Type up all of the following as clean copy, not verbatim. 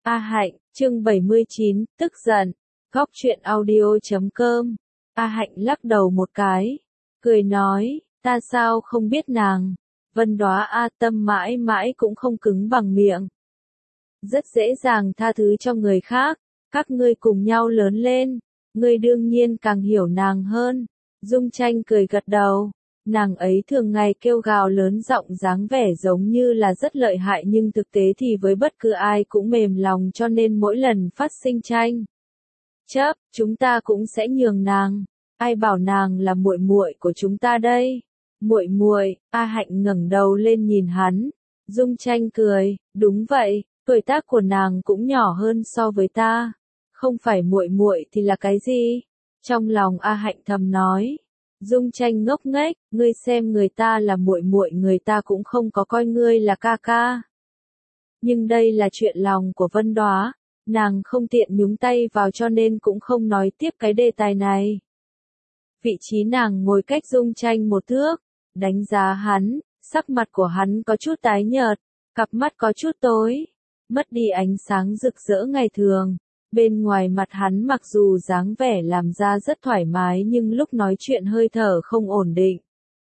A Hạnh, chương 79, tức giận. Góc truyện audio.com. A Hạnh lắc đầu một cái, cười nói, ta sao không biết nàng. Vân Đóa A Tâm mãi mãi cũng không cứng bằng miệng. Rất dễ dàng tha thứ cho người khác, các ngươi cùng nhau lớn lên, ngươi đương nhiên càng hiểu nàng hơn. Dung Tranh cười gật đầu. Nàng ấy thường ngày kêu gào lớn giọng dáng vẻ giống như là rất lợi hại nhưng thực tế thì với bất cứ ai cũng mềm lòng cho nên mỗi lần phát sinh tranh chấp, chúng ta cũng sẽ nhường nàng. Ai bảo nàng là muội muội của chúng ta đây? Muội muội? A Hạnh ngẩng đầu lên nhìn hắn. Dung Tranh cười, đúng vậy, tuổi tác của nàng cũng nhỏ hơn so với ta. Không phải muội muội thì là cái gì? Trong lòng A Hạnh thầm nói. Dung Tranh ngốc nghếch, ngươi xem người ta là muội muội người ta cũng không có coi ngươi là ca ca. Nhưng đây là chuyện lòng của Vân Đóa, nàng không tiện nhúng tay vào cho nên cũng không nói tiếp cái đề tài này. Vị trí nàng ngồi cách Dung Tranh một thước, đánh giá hắn, sắc mặt của hắn có chút tái nhợt, cặp mắt có chút tối, mất đi ánh sáng rực rỡ ngày thường. Bên ngoài mặt hắn mặc dù dáng vẻ làm ra rất thoải mái nhưng lúc nói chuyện hơi thở không ổn định.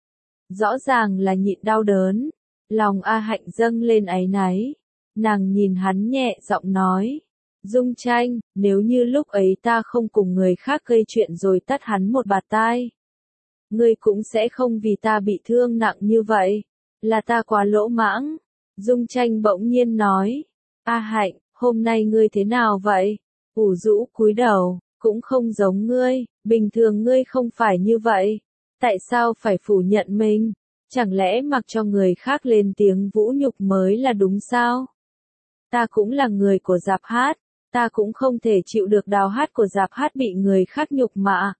Rõ ràng là nhịn đau đớn, lòng A Hạnh dâng lên áy náy. Nàng nhìn hắn nhẹ giọng nói, Dung Tranh, nếu như lúc ấy ta không cùng người khác gây chuyện rồi tát hắn một bạt tai, ngươi cũng sẽ không vì ta bị thương nặng như vậy, là ta quá lỗ mãng. Dung Tranh bỗng nhiên nói, A Hạnh, hôm nay ngươi thế nào vậy? Ủ rũ cúi đầu, cũng không giống ngươi, bình thường ngươi không phải như vậy. Tại sao phải phủ nhận mình? Chẳng lẽ mặc cho người khác lên tiếng vũ nhục mới là đúng sao? Ta cũng là người của dạp hát, ta cũng không thể chịu được đào hát của dạp hát bị người khác nhục mạ.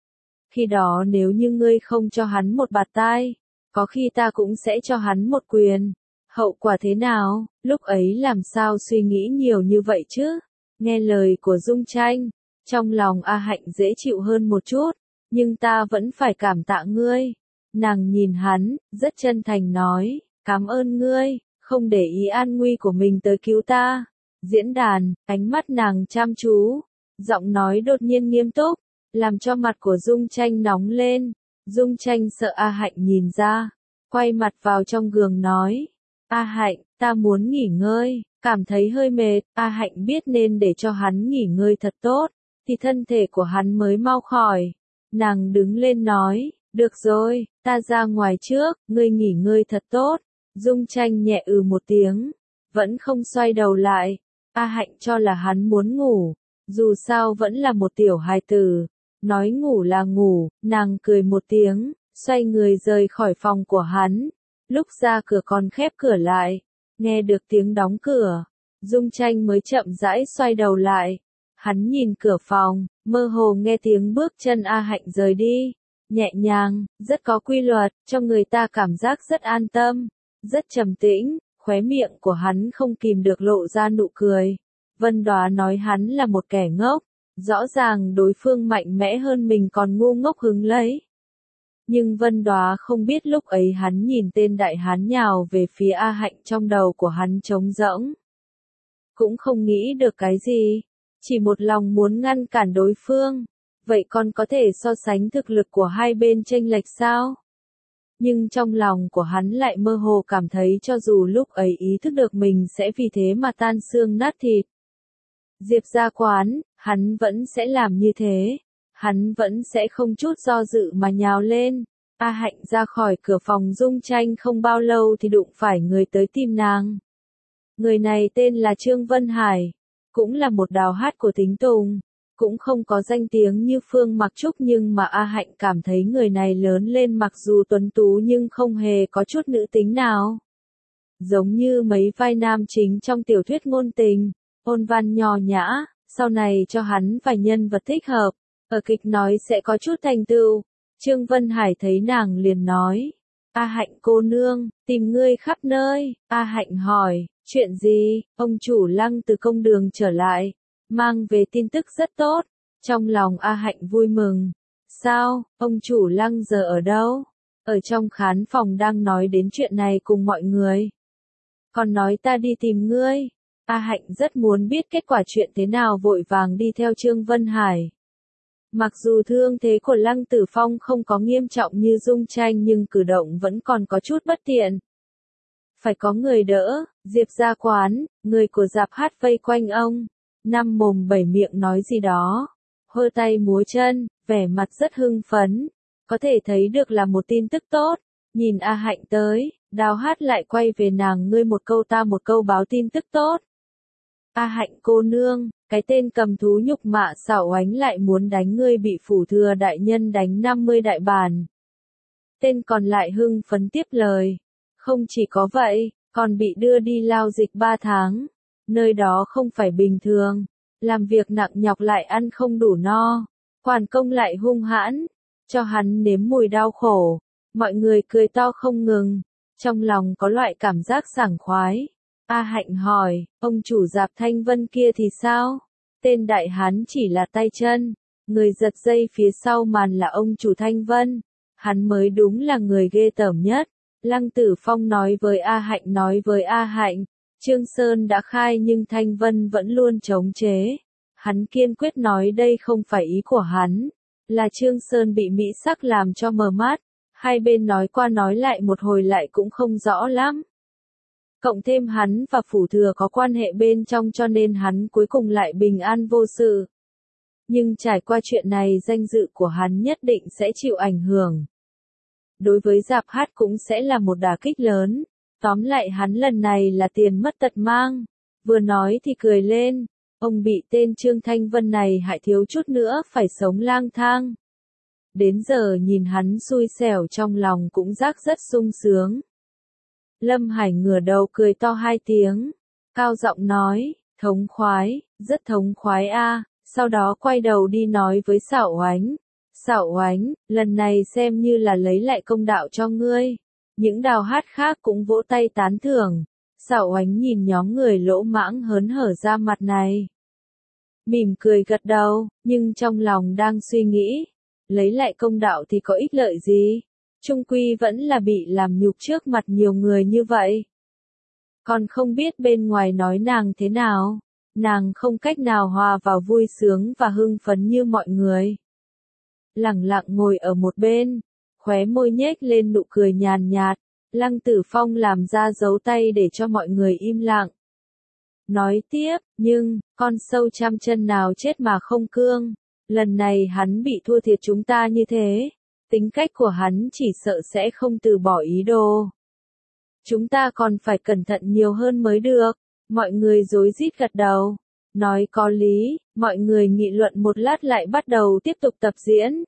Khi đó nếu như ngươi không cho hắn một bạt tai, có khi ta cũng sẽ cho hắn một quyền. Hậu quả thế nào, lúc ấy làm sao suy nghĩ nhiều như vậy chứ? Nghe lời của Dung Tranh, trong lòng A Hạnh dễ chịu hơn một chút, nhưng ta vẫn phải cảm tạ ngươi. Nàng nhìn hắn, rất chân thành nói, cảm ơn ngươi, không để ý an nguy của mình tới cứu ta. Diễn đàn, ánh mắt nàng chăm chú, giọng nói đột nhiên nghiêm túc, làm cho mặt của Dung Tranh nóng lên. Dung Tranh sợ A Hạnh nhìn ra, quay mặt vào trong gương nói, A Hạnh, ta muốn nghỉ ngơi. Cảm thấy hơi mệt, A Hạnh biết nên để cho hắn nghỉ ngơi thật tốt, thì thân thể của hắn mới mau khỏi. Nàng đứng lên nói, được rồi, ta ra ngoài trước, ngươi nghỉ ngơi thật tốt. Dung Tranh nhẹ một tiếng, vẫn không xoay đầu lại. A Hạnh cho là hắn muốn ngủ, dù sao vẫn là một tiểu hài tử. Nói ngủ là ngủ, nàng cười một tiếng, xoay người rời khỏi phòng của hắn. Lúc ra cửa còn khép cửa lại. Nghe được tiếng đóng cửa, Dung Tranh mới chậm rãi xoay đầu lại. Hắn nhìn cửa phòng, mơ hồ nghe tiếng bước chân A Hạnh rời đi. Nhẹ nhàng, rất có quy luật, cho người ta cảm giác rất an tâm, rất trầm tĩnh, khóe miệng của hắn không kìm được lộ ra nụ cười. Vân Đóa nói hắn là một kẻ ngốc, rõ ràng đối phương mạnh mẽ hơn mình còn ngu ngốc hứng lấy. Nhưng Vân Đóa không biết lúc ấy hắn nhìn tên đại hán nhào về phía A Hạnh trong đầu của hắn trống rỗng. Cũng không nghĩ được cái gì, chỉ một lòng muốn ngăn cản đối phương. Vậy còn có thể so sánh thực lực của hai bên chênh lệch sao? Nhưng trong lòng của hắn lại mơ hồ cảm thấy cho dù lúc ấy ý thức được mình sẽ vì thế mà tan xương nát thịt. Diệp ra quán, hắn vẫn sẽ làm như thế. Hắn vẫn sẽ không chút do dự mà nhào lên. A Hạnh ra khỏi cửa phòng Dung Tranh không bao lâu thì đụng phải người tới tìm nàng. Người này tên là Trương Vân Hải, cũng là một đào hát của Thính Tùng, cũng không có danh tiếng như Phương Mặc Trúc nhưng mà A Hạnh cảm thấy người này lớn lên mặc dù tuấn tú nhưng không hề có chút nữ tính nào. Giống như mấy vai nam chính trong tiểu thuyết ngôn tình, ôn văn nho nhã, sau này cho hắn vài nhân vật thích hợp. Ở kịch nói sẽ có chút thành tựu. Trương Vân Hải thấy nàng liền nói, A Hạnh cô nương, tìm ngươi khắp nơi. A Hạnh hỏi, chuyện gì? Ông chủ Lăng từ công đường trở lại, mang về tin tức rất tốt. Trong lòng A Hạnh vui mừng. Sao, ông chủ Lăng giờ ở đâu? Ở trong khán phòng đang nói đến chuyện này cùng mọi người. Còn nói ta đi tìm ngươi. A Hạnh rất muốn biết kết quả chuyện thế nào vội vàng đi theo Trương Vân Hải. Mặc dù thương thế của Lăng Tử Phong không có nghiêm trọng như Dung Tranh nhưng cử động vẫn còn có chút bất tiện. Phải có người đỡ, Diệp ra quán, người của dạp hát vây quanh ông, năm mồm bảy miệng nói gì đó, hơ tay múa chân, vẻ mặt rất hưng phấn, có thể thấy được là một tin tức tốt. Nhìn A Hạnh tới, Đào Hát lại quay về nàng, ngươi một câu ta một câu báo tin tức tốt. A Hạnh cô nương, cái tên cầm thú nhục mạ xảo oánh lại muốn đánh ngươi, bị phủ thừa đại nhân đánh 50 đại bản. Tên còn lại hưng phấn tiếp lời. Không chỉ có vậy, còn bị đưa đi lao dịch 3 tháng. Nơi đó không phải bình thường. Làm việc nặng nhọc lại ăn không đủ no. Quản công lại hung hãn. Cho hắn nếm mùi đau khổ. Mọi người cười to không ngừng. Trong lòng có loại cảm giác sảng khoái. A Hạnh hỏi, ông chủ dạp Thanh Vân kia thì sao? Tên đại hán chỉ là tay chân. Người giật dây phía sau màn là ông chủ Thanh Vân. Hắn mới đúng là người ghê tởm nhất. Lăng Tử Phong nói với A Hạnh, Trương Sơn đã khai nhưng Thanh Vân vẫn luôn chống chế. Hắn kiên quyết nói đây không phải ý của hắn, là Trương Sơn bị mỹ sắc làm cho mờ mắt. Hai bên nói qua nói lại một hồi lại cũng không rõ lắm. Cộng thêm hắn và phủ thừa có quan hệ bên trong cho nên hắn cuối cùng lại bình an vô sự. Nhưng trải qua chuyện này danh dự của hắn nhất định sẽ chịu ảnh hưởng. Đối với dạp hát cũng sẽ là một đả kích lớn. Tóm lại hắn lần này là tiền mất tật mang. Vừa nói thì cười lên. Ông bị tên Trương Thanh Vân này hại thiếu chút nữa phải sống lang thang. Đến giờ nhìn hắn xui xẻo trong lòng cũng giác rất sung sướng. Lâm Hải ngửa đầu cười to 2 tiếng. Cao giọng nói, thống khoái, rất thống khoái a. Sau đó quay đầu đi nói với Xảo Oánh. Xảo Oánh, lần này xem như là lấy lại công đạo cho ngươi. Những Đào Hát khác cũng vỗ tay tán thưởng. Xảo Oánh nhìn nhóm người lỗ mãng hớn hở ra mặt này. Mỉm cười gật đầu, nhưng trong lòng đang suy nghĩ. Lấy lại công đạo thì có ích lợi gì? Trung quy vẫn là bị làm nhục trước mặt nhiều người như vậy. Còn không biết bên ngoài nói nàng thế nào. Nàng không cách nào hòa vào vui sướng và hưng phấn như mọi người. Lẳng lặng ngồi ở một bên, khóe môi nhếch lên nụ cười nhàn nhạt. Lăng Tử Phong làm ra dấu tay để cho mọi người im lặng. Nói tiếp, nhưng, con sâu trăm chân nào chết mà không cương. Lần này hắn bị thua thiệt chúng ta như thế. Tính cách của hắn chỉ sợ sẽ không từ bỏ ý đồ. Chúng ta còn phải cẩn thận nhiều hơn mới được. Mọi người rối rít gật đầu. Nói có lý, mọi người nghị luận một lát lại bắt đầu tiếp tục tập diễn.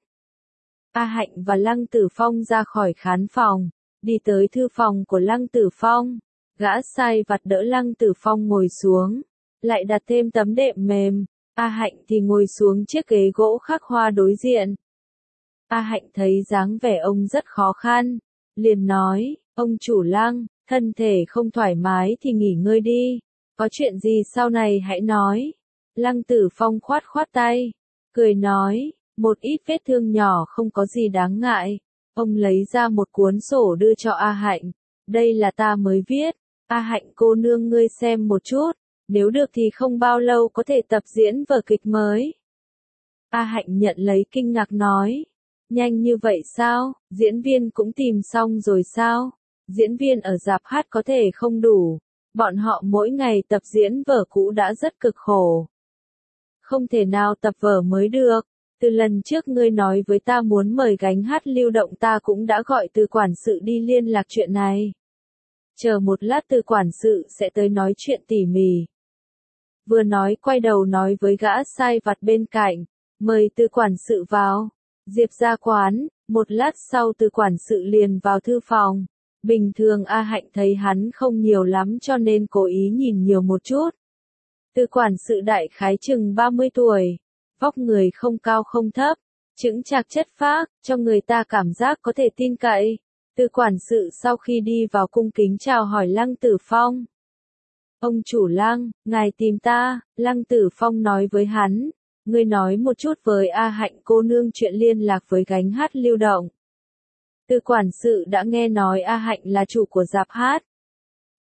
A Hạnh và Lăng Tử Phong ra khỏi khán phòng, đi tới thư phòng của Lăng Tử Phong. Gã sai vặt đỡ Lăng Tử Phong ngồi xuống, lại đặt thêm tấm đệm mềm. A Hạnh thì ngồi xuống chiếc ghế gỗ khắc hoa đối diện. A Hạnh thấy dáng vẻ ông rất khó khăn, liền nói, ông chủ Lăng, thân thể không thoải mái thì nghỉ ngơi đi, có chuyện gì sau này hãy nói. Lăng Tử Phong khoát khoát tay, cười nói, một ít vết thương nhỏ không có gì đáng ngại. Ông lấy ra một cuốn sổ đưa cho A Hạnh, đây là ta mới viết, A Hạnh cô nương ngươi xem một chút, nếu được thì không bao lâu có thể tập diễn vở kịch mới. A Hạnh nhận lấy kinh ngạc nói, nhanh như vậy sao, diễn viên cũng tìm xong rồi sao? Diễn viên ở dạp hát có thể không đủ, bọn họ mỗi ngày tập diễn vở cũ đã rất cực khổ. Không thể nào tập vở mới được, từ lần trước ngươi nói với ta muốn mời gánh hát lưu động ta cũng đã gọi từ quản sự đi liên lạc chuyện này. Chờ một lát từ quản sự sẽ tới nói chuyện tỉ mỉ. Vừa nói quay đầu nói với gã sai vặt bên cạnh, mời từ quản sự vào. Diệp ra quán, một lát sau từ quản sự liền vào thư phòng. Bình thường A Hạnh thấy hắn không nhiều lắm cho nên cố ý nhìn nhiều một chút. Từ quản sự đại khái chừng 30 tuổi, vóc người không cao không thấp, chững chạc chất phác, cho người ta cảm giác có thể tin cậy. Từ quản sự sau khi đi vào cung kính chào hỏi Lăng Tử Phong. Ông chủ Lăng, ngài tìm ta, Lăng Tử Phong nói với hắn. Ngươi nói một chút với A Hạnh cô nương chuyện liên lạc với gánh hát lưu động. Từ quản sự đã nghe nói A Hạnh là chủ của dạp hát.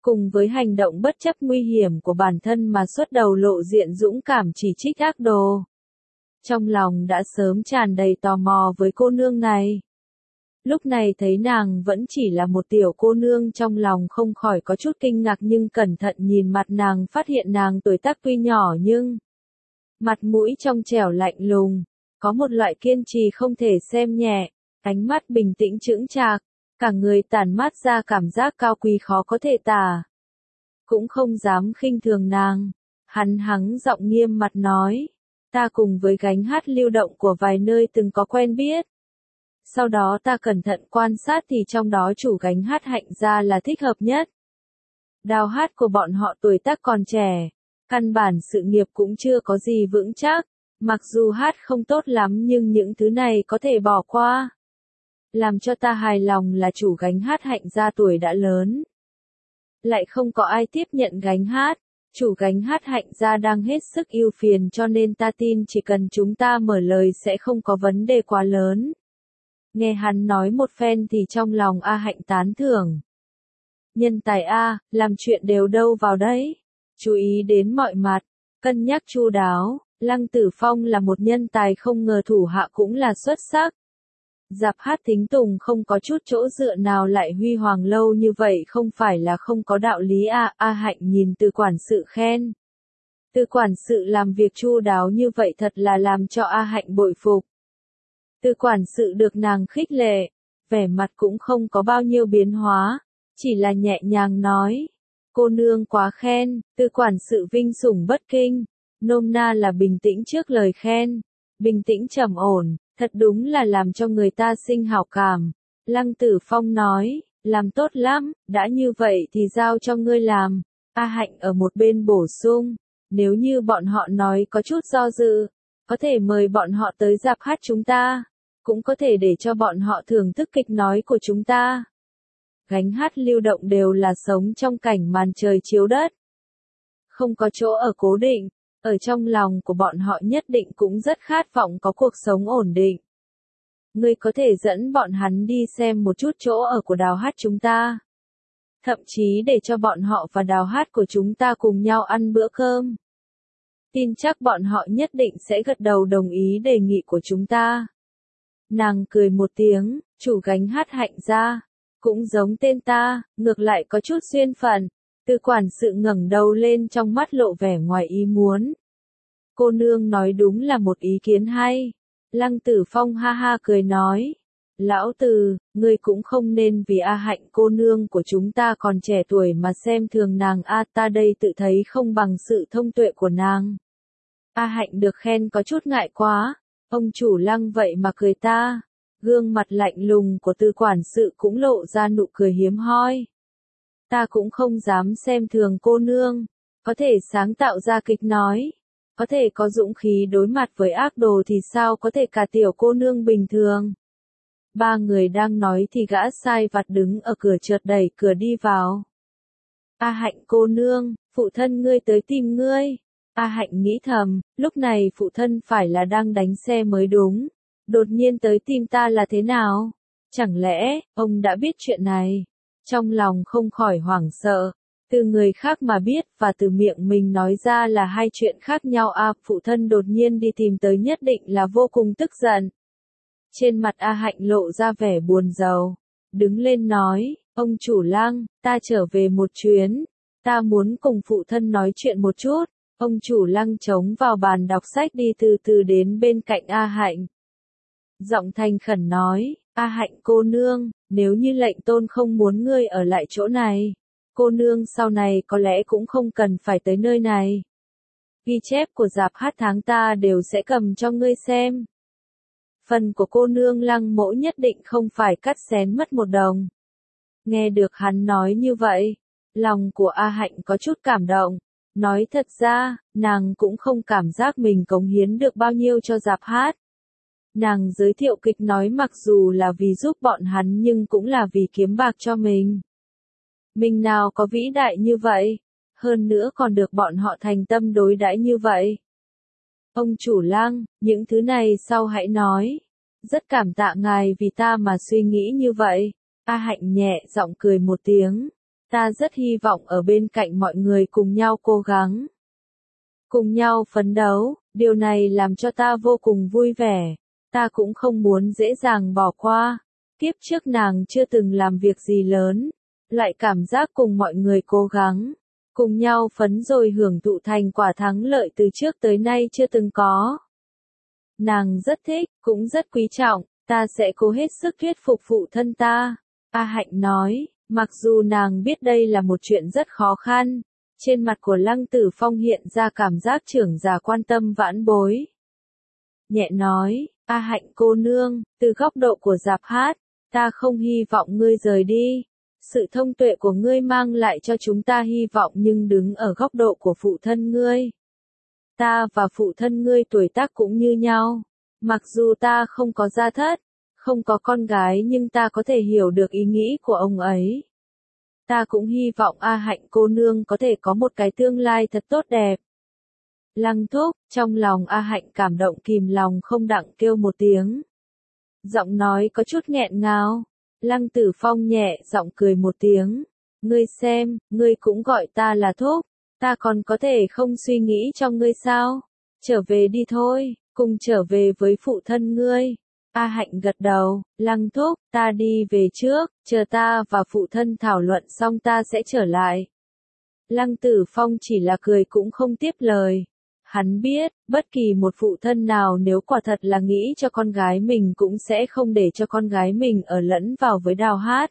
Cùng với hành động bất chấp nguy hiểm của bản thân mà xuất đầu lộ diện dũng cảm chỉ trích ác đồ. Trong lòng đã sớm tràn đầy tò mò với cô nương này. Lúc này thấy nàng vẫn chỉ là một tiểu cô nương, trong lòng không khỏi có chút kinh ngạc, nhưng cẩn thận nhìn mặt nàng phát hiện nàng tuổi tác tuy nhỏ nhưng mặt mũi trong trẻo lạnh lùng, có một loại kiên trì không thể xem nhẹ, ánh mắt bình tĩnh chững chạc, cả người tản mát ra cảm giác cao quý khó có thể tả. Cũng không dám khinh thường nàng, hắn hắng giọng nghiêm mặt nói, ta cùng với gánh hát lưu động của vài nơi từng có quen biết. Sau đó ta cẩn thận quan sát thì trong đó chủ gánh hát Hạnh gia là thích hợp nhất. Đào hát của bọn họ tuổi tác còn trẻ, căn bản sự nghiệp cũng chưa có gì vững chắc, mặc dù hát không tốt lắm nhưng những thứ này có thể bỏ qua. Làm cho ta hài lòng là chủ gánh hát Hạnh gia tuổi đã lớn, lại không có ai tiếp nhận gánh hát. Chủ gánh hát Hạnh gia đang hết sức ưu phiền, cho nên ta tin chỉ cần chúng ta mở lời sẽ không có vấn đề quá lớn. Nghe hắn nói một phen thì trong lòng A Hạnh tán thưởng. Nhân tài A, làm chuyện đều đâu vào đấy. Chú ý đến mọi mặt, cân nhắc chu đáo. Lăng Tử Phong là một nhân tài, không ngờ thủ hạ cũng là xuất sắc. Dạp hát Thính Tùng không có chút chỗ dựa nào lại huy hoàng lâu như vậy, không phải là không có đạo lý à. A Hạnh nhìn Từ quản sự khen. Từ quản sự làm việc chu đáo như vậy thật là làm cho A Hạnh bội phục. Từ quản sự được nàng khích lệ, vẻ mặt cũng không có bao nhiêu biến hóa, chỉ là nhẹ nhàng nói, cô nương quá khen. Từ quản sự vinh sủng bất kinh, nôm na là bình tĩnh trước lời khen, bình tĩnh trầm ổn, thật đúng là làm cho người ta sinh hảo cảm. Lăng Tử Phong nói, làm tốt lắm, đã như vậy thì giao cho ngươi làm. A Hạnh ở một bên bổ sung, nếu như bọn họ nói có chút do dự, có thể mời bọn họ tới dạp hát chúng ta, cũng có thể để cho bọn họ thưởng thức kịch nói của chúng ta. Gánh hát lưu động đều là sống trong cảnh màn trời chiếu đất, không có chỗ ở cố định, ở trong lòng của bọn họ nhất định cũng rất khát vọng có cuộc sống ổn định. Ngươi có thể dẫn bọn hắn đi xem một chút chỗ ở của đào hát chúng ta, thậm chí để cho bọn họ và đào hát của chúng ta cùng nhau ăn bữa cơm. Tin chắc bọn họ nhất định sẽ gật đầu đồng ý đề nghị của chúng ta. Nàng cười một tiếng, chủ gánh hát Hạnh gia, cũng giống tên ta, ngược lại có chút duyên phận. Từ quản sự ngẩng đầu lên, trong mắt lộ vẻ ngoài ý muốn. Cô nương nói đúng là một ý kiến hay. Lăng Tử Phong ha ha cười nói, lão Từ, ngươi cũng không nên vì A Hạnh cô nương của chúng ta còn trẻ tuổi mà xem thường nàng a. Ta đây tự thấy không bằng sự thông tuệ của nàng. A Hạnh được khen có chút ngại quá. Ông chủ Lăng vậy mà cười ta. Gương mặt lạnh lùng của Từ quản sự cũng lộ ra nụ cười hiếm hoi. Ta cũng không dám xem thường cô nương, có thể sáng tạo ra kịch nói, có thể có dũng khí đối mặt với ác đồ thì sao có thể cả tiểu cô nương bình thường. Ba người đang nói thì gã sai vặt đứng ở cửa chợt đẩy cửa đi vào. A Hạnh cô nương, phụ thân ngươi tới tìm ngươi. A Hạnh nghĩ thầm, lúc này phụ thân phải là đang đánh xe mới đúng, đột nhiên tới tìm ta là thế nào? Chẳng lẽ, ông đã biết chuyện này? Trong lòng không khỏi hoảng sợ, từ người khác mà biết và từ miệng mình nói ra là hai chuyện khác nhau a. Phụ thân đột nhiên đi tìm tới nhất định là vô cùng tức giận. Trên mặt A Hạnh lộ ra vẻ buồn rầu, đứng lên nói, ông chủ Lăng, ta trở về một chuyến, ta muốn cùng phụ thân nói chuyện một chút. Ông chủ Lăng chống vào bàn đọc sách đi từ từ đến bên cạnh A Hạnh. Giọng thành khẩn nói, A Hạnh cô nương, nếu như lệnh tôn không muốn ngươi ở lại chỗ này, cô nương sau này có lẽ cũng không cần phải tới nơi này. Ghi chép của dạp hát tháng ta đều sẽ cầm cho ngươi xem. Phần của cô nương Lăng mỗ nhất định không phải cắt xén mất một đồng. Nghe được hắn nói như vậy, lòng của A Hạnh có chút cảm động. Nói thật ra, nàng cũng không cảm giác mình cống hiến được bao nhiêu cho dạp hát. Nàng giới thiệu kịch nói mặc dù là vì giúp bọn hắn nhưng cũng là vì kiếm bạc cho mình. Mình nào có vĩ đại như vậy, hơn nữa còn được bọn họ thành tâm đối đãi như vậy. Ông chủ Lăng, những thứ này sau hãy nói. Rất cảm tạ ngài vì ta mà suy nghĩ như vậy. A Hạnh nhẹ giọng cười một tiếng. Ta rất hy vọng ở bên cạnh mọi người cùng nhau cố gắng, cùng nhau phấn đấu, điều này làm cho ta vô cùng vui vẻ. Ta cũng không muốn dễ dàng bỏ qua. Kiếp trước nàng chưa từng làm việc gì lớn, lại cảm giác cùng mọi người cố gắng, cùng nhau phấn rồi hưởng thụ thành quả thắng lợi từ trước tới nay chưa từng có. Nàng rất thích, cũng rất quý trọng, ta sẽ cố hết sức thuyết phục phụ thân ta. A Hạnh nói, mặc dù nàng biết đây là một chuyện rất khó khăn, trên mặt của Lăng Tử Phong hiện ra cảm giác trưởng già quan tâm vãn bối. Nhẹ nói, A Hạnh cô nương, từ góc độ của dạp hát, ta không hy vọng ngươi rời đi. Sự thông tuệ của ngươi mang lại cho chúng ta hy vọng, nhưng đứng ở góc độ của phụ thân ngươi. Ta và phụ thân ngươi tuổi tác cũng như nhau. Mặc dù ta không có gia thất, không có con gái, nhưng ta có thể hiểu được ý nghĩ của ông ấy. Ta cũng hy vọng A Hạnh cô nương có thể có một cái tương lai thật tốt đẹp. Lăng Thúc, trong lòng A Hạnh cảm động kìm lòng không đặng kêu một tiếng. Giọng nói có chút nghẹn ngào. Lăng Tử Phong nhẹ giọng cười một tiếng. Ngươi xem, ngươi cũng gọi ta là Thúc, ta còn có thể không suy nghĩ cho ngươi sao? Trở về đi thôi, cùng trở về với phụ thân ngươi. A Hạnh gật đầu, Lăng Thúc, ta đi về trước, chờ ta và phụ thân thảo luận xong ta sẽ trở lại. Lăng Tử Phong chỉ là cười cũng không tiếp lời. Hắn biết, bất kỳ một phụ thân nào nếu quả thật là nghĩ cho con gái mình cũng sẽ không để cho con gái mình ở lẫn vào với Đào Hát.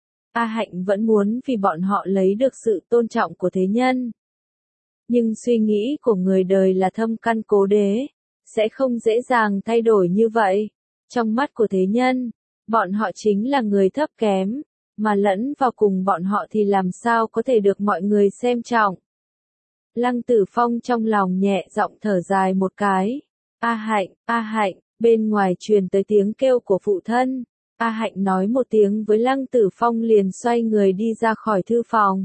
A Hạnh vẫn muốn vì bọn họ lấy được sự tôn trọng của thế nhân. Nhưng suy nghĩ của người đời là thâm căn cố đế, sẽ không dễ dàng thay đổi như vậy. Trong mắt của thế nhân, bọn họ chính là người thấp kém, mà lẫn vào cùng bọn họ thì làm sao có thể được mọi người xem trọng. Lăng Tử Phong trong lòng nhẹ giọng thở dài một cái. A Hạnh, bên ngoài truyền tới tiếng kêu của phụ thân. A Hạnh nói một tiếng với Lăng Tử Phong liền xoay người đi ra khỏi thư phòng.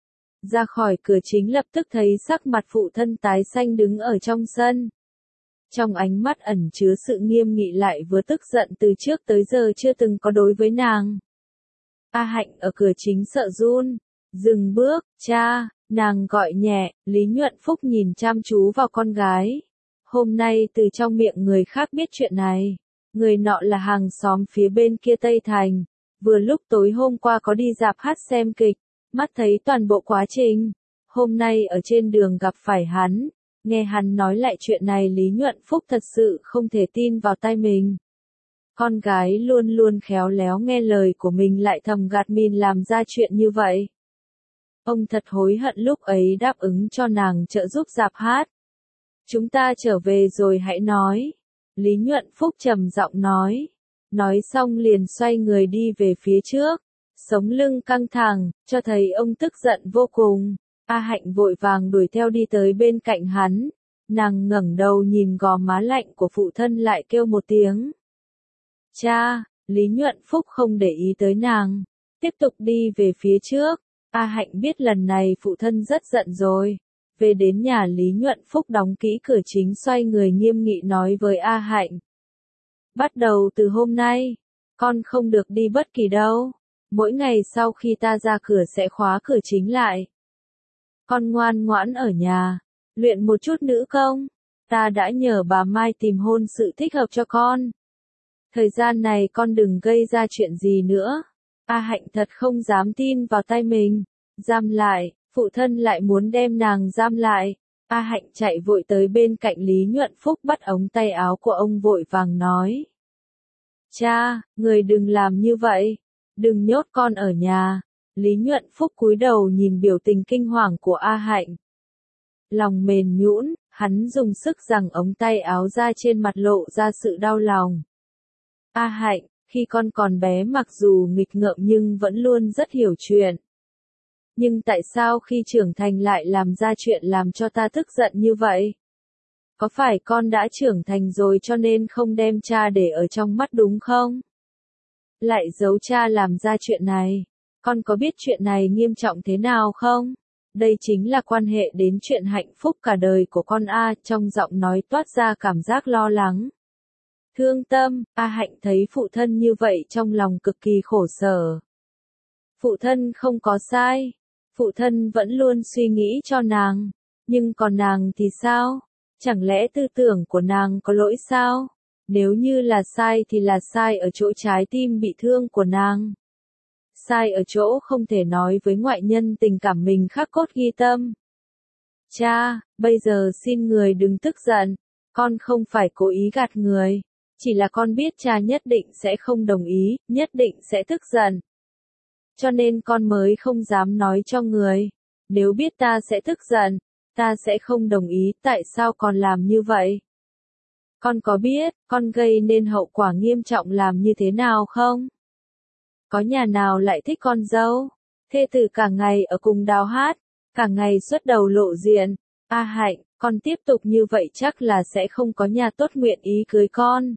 Ra khỏi cửa chính lập tức thấy sắc mặt phụ thân tái xanh đứng ở trong sân. Trong ánh mắt ẩn chứa sự nghiêm nghị lại vừa tức giận từ trước tới giờ chưa từng có đối với nàng. A Hạnh ở cửa chính sợ run, dừng bước, cha, nàng gọi nhẹ, Lý Nhuận Phúc nhìn chăm chú vào con gái. Hôm nay từ trong miệng người khác biết chuyện này, người nọ là hàng xóm phía bên kia Tây Thành, vừa lúc tối hôm qua có đi rạp hát xem kịch, mắt thấy toàn bộ quá trình. Hôm nay ở trên đường gặp phải hắn, nghe hắn nói lại chuyện này, Lý Nhuận Phúc thật sự không thể tin vào tai mình. Con gái luôn luôn khéo léo nghe lời của mình lại thầm gạt mình làm ra chuyện như vậy. Ông thật hối hận lúc ấy đáp ứng cho nàng trợ giúp rạp hát. Chúng ta trở về rồi hãy nói. Lý Nhuận Phúc trầm giọng nói. Nói xong liền xoay người đi về phía trước. Sống lưng căng thẳng, cho thấy ông tức giận vô cùng. A Hạnh vội vàng đuổi theo đi tới bên cạnh hắn. Nàng ngẩng đầu nhìn gò má lạnh của phụ thân lại kêu một tiếng. Cha, Lý Nhuận Phúc không để ý tới nàng. Tiếp tục đi về phía trước. A Hạnh biết lần này phụ thân rất giận rồi. Về đến nhà Lý Nhuận Phúc đóng kỹ cửa chính xoay người nghiêm nghị nói với A Hạnh. Bắt đầu từ hôm nay, con không được đi bất kỳ đâu. Mỗi ngày sau khi ta ra cửa sẽ khóa cửa chính lại. Con ngoan ngoãn ở nhà, luyện một chút nữ công. Ta đã nhờ bà Mai tìm hôn sự thích hợp cho con. Thời gian này con đừng gây ra chuyện gì nữa. A Hạnh thật không dám tin vào tay mình. Giam lại, phụ thân lại muốn đem nàng giam lại. A Hạnh chạy vội tới bên cạnh Lý Nhuận Phúc bắt ống tay áo của ông vội vàng nói. Cha, người đừng làm như vậy. Đừng nhốt con ở nhà. Lý Nhuận Phúc cúi đầu nhìn biểu tình kinh hoàng của A Hạnh. Lòng mềm nhũn, hắn dùng sức giằng ống tay áo ra, trên mặt lộ ra sự đau lòng. A Hạnh, khi con còn bé mặc dù nghịch ngợm nhưng vẫn luôn rất hiểu chuyện. Nhưng tại sao khi trưởng thành lại làm ra chuyện làm cho ta tức giận như vậy? Có phải con đã trưởng thành rồi cho nên không đem cha để ở trong mắt đúng không? Lại giấu cha làm ra chuyện này. Con có biết chuyện này nghiêm trọng thế nào không? Đây chính là quan hệ đến chuyện hạnh phúc cả đời của con A, trong giọng nói toát ra cảm giác lo lắng. Thương tâm, A Hạnh thấy phụ thân như vậy trong lòng cực kỳ khổ sở. Phụ thân không có sai, Phụ thân vẫn luôn suy nghĩ cho nàng. Nhưng còn nàng thì sao? Chẳng lẽ tư tưởng của nàng có lỗi sao? Nếu như là sai thì là sai ở chỗ trái tim bị thương của nàng. Sai ở chỗ không thể nói với ngoại nhân tình cảm mình khắc cốt ghi tâm. Cha, bây giờ xin người đừng tức giận. Con không phải cố ý gạt người. Chỉ là con biết cha nhất định sẽ không đồng ý, nhất định sẽ tức giận. Cho nên con mới không dám nói cho người. Nếu biết ta sẽ tức giận, ta sẽ không đồng ý, tại sao con làm như vậy? Con có biết, con gây nên hậu quả nghiêm trọng làm như thế nào không? Có nhà nào lại thích con dâu? Thê tử cả ngày ở cùng Đào Hát, cả ngày xuất đầu lộ diện. A Hạnh, con tiếp tục như vậy chắc là sẽ không có nhà tốt nguyện ý cưới con.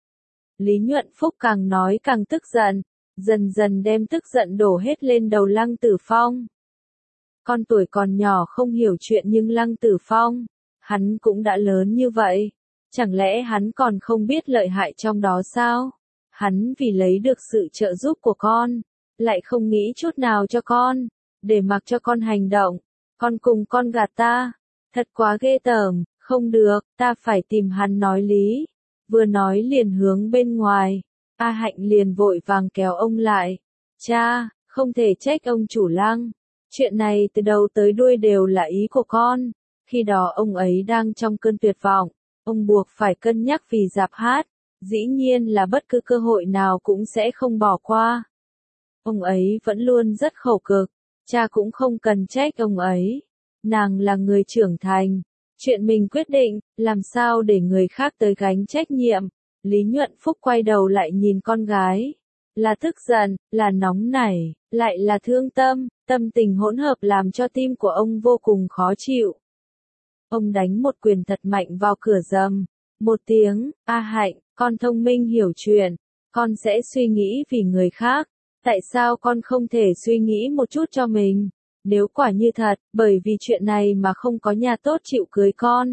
Lý Nhuận Phúc càng nói càng tức giận, dần dần đem tức giận đổ hết lên đầu Lăng Tử Phong. Con tuổi còn nhỏ không hiểu chuyện nhưng Lăng Tử Phong, hắn cũng đã lớn như vậy. Chẳng lẽ hắn còn không biết lợi hại trong đó sao? Hắn vì lấy được sự trợ giúp của con, lại không nghĩ chút nào cho con, để mặc cho con hành động. Con cùng con gạt ta. Thật quá ghê tởm, không được, ta phải tìm hắn nói lý. Vừa nói liền hướng bên ngoài. A Hạnh liền vội vàng kéo ông lại. Cha, không thể trách ông chủ Lăng. Chuyện này từ đầu tới đuôi đều là ý của con. Khi đó ông ấy đang trong cơn tuyệt vọng. Ông buộc phải cân nhắc vì Dạp Hát. Dĩ nhiên là bất cứ cơ hội nào cũng sẽ không bỏ qua. Ông ấy vẫn luôn rất khổ cực. Cha cũng không cần trách ông ấy. Nàng là người trưởng thành. Chuyện mình quyết định, làm sao để người khác tới gánh trách nhiệm. Lý Nhuận Phúc quay đầu lại nhìn con gái. Là tức giận, là nóng nảy, lại là thương tâm, tâm tình hỗn hợp làm cho tim của ông vô cùng khó chịu. Ông đánh một quyền thật mạnh vào cửa rầm. Một tiếng, A Hạnh, con thông minh hiểu chuyện, con sẽ suy nghĩ vì người khác. Tại sao con không thể suy nghĩ một chút cho mình? Nếu quả như thật, bởi vì chuyện này mà không có nhà tốt chịu cưới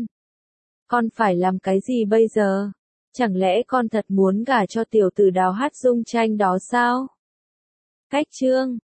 con phải làm cái gì bây giờ? Chẳng lẽ con thật muốn gả cho tiểu tử Đào Hát Dung Tranh đó sao? Cách chương